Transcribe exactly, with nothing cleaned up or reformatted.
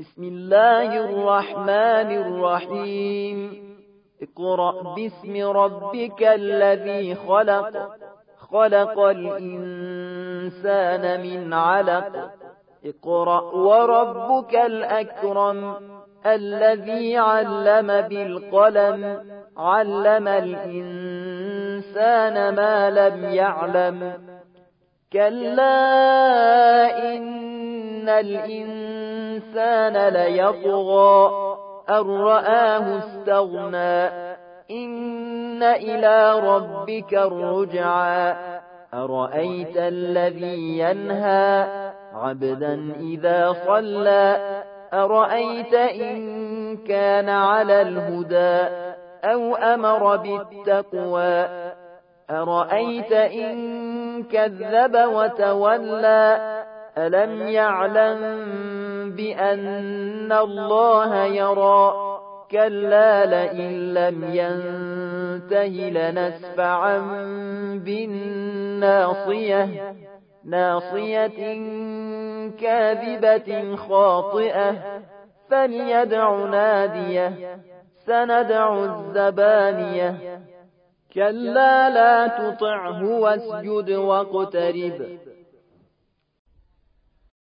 بسم الله الرحمن الرحيم اقرأ باسم ربك الذي خلق خلق الإنسان من علق اقرأ وربك الأكرم الذي علم بالقلم علم الإنسان ما لم يعلم كلا إن الإنسان ليطغى أن رآه استغنى إن إلى ربك الرجعى أرأيت الذي ينهى عبدا إذا صلى أرأيت إن كان على الهدى أو أمر بالتقوى أرأيت إن كذب وتولى ألم يعلم بأن الله يرى كلا لئن لم ينته لنسفعا بالناصية ناصية كاذبة خاطئة فليدع ناديه سندع الزبانية كلا لا تطعه واسجد واقترب